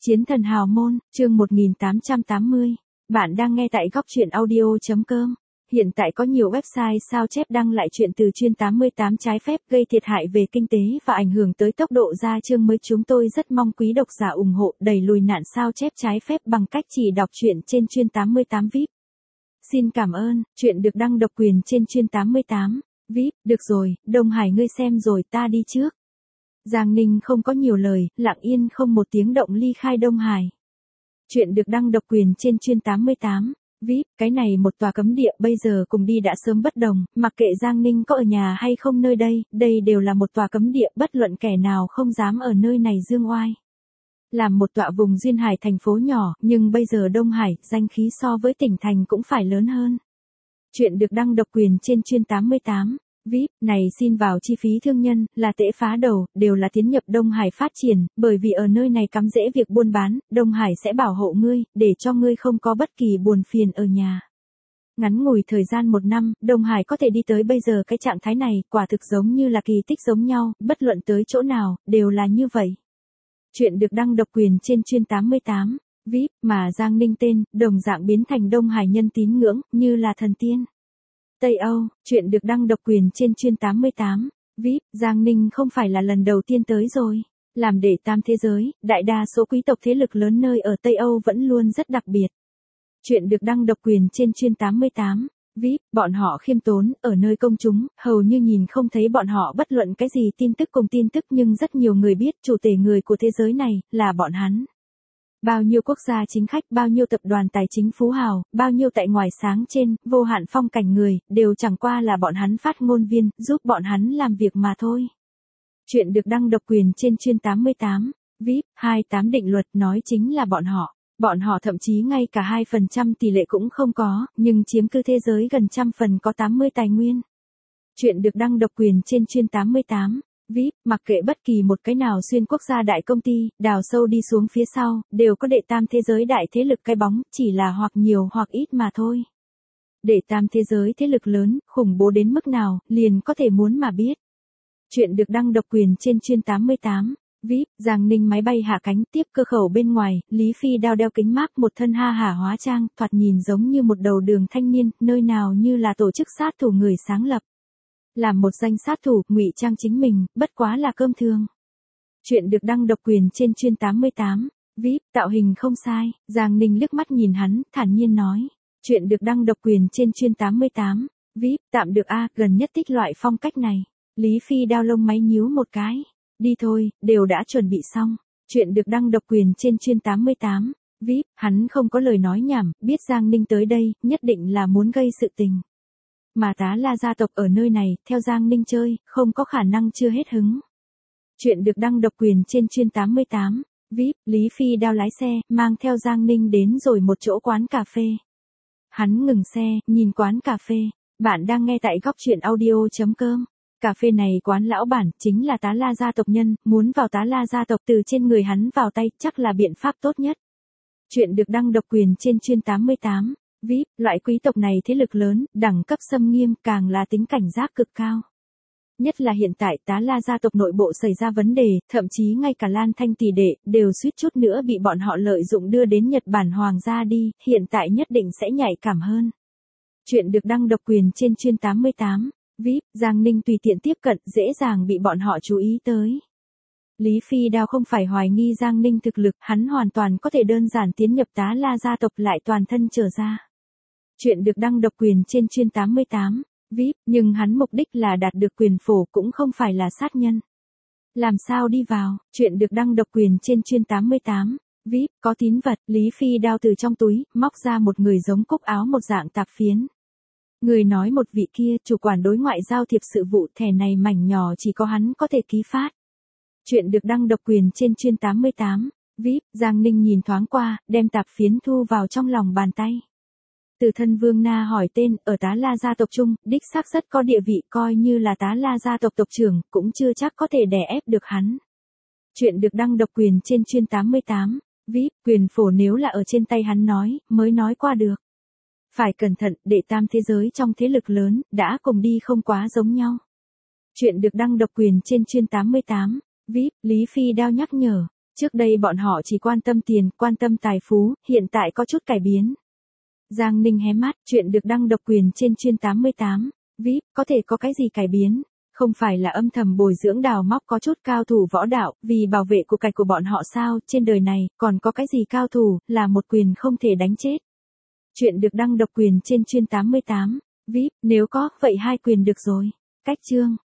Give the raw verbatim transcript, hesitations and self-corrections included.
Chiến thần hào môn, chương một nghìn tám trăm tám mươi. Bạn đang nghe tại góc truyện audio chấm com. Hiện tại có nhiều website sao chép đăng lại chuyện từ chuyên tám mươi tám trái phép gây thiệt hại về kinh tế và ảnh hưởng tới tốc độ ra chương mới. Chúng tôi rất mong quý độc giả ủng hộ đẩy lùi nạn sao chép trái phép bằng cách chỉ đọc truyện trên chuyên tám mươi tám vi ai pi. Xin cảm ơn, chuyện được đăng độc quyền trên chuyên tám mươi tám vi ai pi. Được rồi, Đông Hải ngươi xem rồi, ta đi trước. Giang Ninh không có nhiều lời, lặng yên không một tiếng động ly khai Đông Hải. Chuyện được đăng độc quyền trên chuyên tám mươi tám vi ai pi, cái này một tòa cấm địa bây giờ cùng đi đã sớm bất đồng, mặc kệ Giang Ninh có ở nhà hay không nơi đây, đây đều là một tòa cấm địa, bất luận kẻ nào không dám ở nơi này dương oai. Làm một tọa vùng duyên hải thành phố nhỏ, nhưng bây giờ Đông Hải, danh khí so với tỉnh thành cũng phải lớn hơn. Chuyện được đăng độc quyền trên chuyên tám mươi tám vi ai pi, này xin vào chi phí thương nhân, là tễ phá đầu, đều là tiến nhập Đông Hải phát triển, bởi vì ở nơi này cắm rễ việc buôn bán, Đông Hải sẽ bảo hộ ngươi, để cho ngươi không có bất kỳ buồn phiền ở nhà. Ngắn ngủi thời gian một năm, Đông Hải có thể đi tới bây giờ cái trạng thái này, quả thực giống như là kỳ tích giống nhau, bất luận tới chỗ nào, đều là như vậy. Chuyện được đăng độc quyền trên chuyên tám mươi tám vi ai pi, mà Giang Ninh tên, đồng dạng biến thành Đông Hải nhân tín ngưỡng, như là thần tiên. Tây Âu, chuyện được đăng độc quyền trên chuyên tám mươi tám vi ai pi, Giang Ninh không phải là lần đầu tiên tới rồi. Làm đệ tam thế giới, đại đa số quý tộc thế lực lớn nơi ở Tây Âu vẫn luôn rất đặc biệt. Chuyện được đăng độc quyền trên chuyên tám mươi tám vi ai pi, bọn họ khiêm tốn, ở nơi công chúng, hầu như nhìn không thấy bọn họ bất luận cái gì tin tức cùng tin tức, nhưng rất nhiều người biết chủ tể người của thế giới này, là bọn hắn. Bao nhiêu quốc gia chính khách, bao nhiêu tập đoàn tài chính phú hào, bao nhiêu tại ngoài sáng trên, vô hạn phong cảnh người, đều chẳng qua là bọn hắn phát ngôn viên, giúp bọn hắn làm việc mà thôi. Chuyện được đăng độc quyền trên chuyên tám mươi tám vi ai pi, hai mươi tám định luật nói chính là bọn họ. Bọn họ thậm chí ngay cả hai phần trăm tỷ lệ cũng không có, nhưng chiếm cứ thế giới gần trăm phần có tám mươi tài nguyên. Chuyện được đăng độc quyền trên chuyên tám mươi tám vi ai pi, mặc kệ bất kỳ một cái nào xuyên quốc gia đại công ty, đào sâu đi xuống phía sau, đều có đệ tam thế giới đại thế lực cái bóng, chỉ là hoặc nhiều hoặc ít mà thôi. Đệ tam thế giới thế lực lớn, khủng bố đến mức nào, liền có thể muốn mà biết. Chuyện được đăng độc quyền trên chuyên tám mươi tám vi ai pi, Giang Ninh máy bay hạ cánh, tiếp cơ khẩu bên ngoài, Lý Phi đao đeo kính mác, một thân ha hả hóa trang, thoạt nhìn giống như một đầu đường thanh niên, nơi nào như là tổ chức sát thủ người sáng lập. Làm một danh sát thủ, ngụy trang chính mình, bất quá là cơm thường. Chuyện được đăng độc quyền trên chuyên tám mươi tám vi ai pi, tạo hình không sai, Giang Ninh liếc mắt nhìn hắn, thản nhiên nói. Chuyện được đăng độc quyền trên chuyên tám mươi tám vi ai pi, tạm được a, gần nhất thích loại phong cách này. Lý Phi đao lông máy nhíu một cái. Đi thôi, đều đã chuẩn bị xong. Chuyện được đăng độc quyền trên chuyên tám mươi tám vi ai pi, hắn không có lời nói nhảm, biết Giang Ninh tới đây, nhất định là muốn gây sự tình. Mà Tá La gia tộc ở nơi này, theo Giang Ninh chơi, không có khả năng chưa hết hứng. Chuyện được đăng độc quyền trên chuyên tám mươi tám vi ai pi, Lý Phi đao lái xe, mang theo Giang Ninh đến rồi một chỗ quán cà phê. Hắn ngừng xe, nhìn quán cà phê. Bạn đang nghe tại góc truyện audio chấm com. Cà phê này quán lão bản, chính là Tá La gia tộc nhân, muốn vào Tá La gia tộc từ trên người hắn vào tay, chắc là biện pháp tốt nhất. Chuyện được đăng độc quyền trên chuyên tám mươi tám vi ai pi, loại quý tộc này thế lực lớn, đẳng cấp xâm nghiêm, càng là tính cảnh giác cực cao. Nhất là hiện tại Tá La gia tộc nội bộ xảy ra vấn đề, thậm chí ngay cả Lan Thanh tỷ đệ, đều suýt chút nữa bị bọn họ lợi dụng đưa đến Nhật Bản hoàng gia đi, hiện tại nhất định sẽ nhạy cảm hơn. Chuyện được đăng độc quyền trên chuyên tám mươi tám vi ai pi, Giang Ninh tùy tiện tiếp cận, dễ dàng bị bọn họ chú ý tới. Lý Phi đao không phải hoài nghi Giang Ninh thực lực, hắn hoàn toàn có thể đơn giản tiến nhập Tá La gia tộc lại toàn thân trở ra. Chuyện được đăng độc quyền trên chuyên tám mươi tám vi ai pi, nhưng hắn mục đích là đạt được quyền phổ, cũng không phải là sát nhân. Làm sao đi vào? Chuyện được đăng độc quyền trên chuyên tám mươi tám vi ai pi, có tín vật, Lý Phi đao từ trong túi, móc ra một người giống cúc áo một dạng tạp phiến. Người nói một vị kia, chủ quản đối ngoại giao thiệp sự vụ, thẻ này mảnh nhỏ chỉ có hắn có thể ký phát. Chuyện được đăng độc quyền trên chuyên tám mươi tám vi ai pi, Giang Ninh nhìn thoáng qua, đem tạp phiến thu vào trong lòng bàn tay. Từ thân Vương Na hỏi tên, ở Tá La gia tộc chung, đích xác rất có địa vị, coi như là Tá La gia tộc tộc trưởng, cũng chưa chắc có thể đè ép được hắn. Chuyện được đăng độc quyền trên chuyên tám mươi tám vi ai pi, quyền phổ nếu là ở trên tay hắn nói, mới nói qua được. Phải cẩn thận, đệ tam thế giới trong thế lực lớn, đã cùng đi không quá giống nhau. Chuyện được đăng độc quyền trên chuyên tám mươi tám vi ai pi, Lý Phi đao nhắc nhở. Trước đây bọn họ chỉ quan tâm tiền, quan tâm tài phú, hiện tại có chút cải biến. Giang Ninh hé mắt, chuyện được đăng độc quyền trên chuyên tám mươi tám. vê i pê, có thể có cái gì cải biến? Không phải là âm thầm bồi dưỡng đào móc có chút cao thủ võ đạo, vì bảo vệ của cải của bọn họ sao, trên đời này, còn có cái gì cao thủ, là một quyền không thể đánh chết. Chuyện được đăng độc quyền trên chuyên tám mươi tám. vê i pê, nếu có, vậy hai quyền được rồi. Cách chương.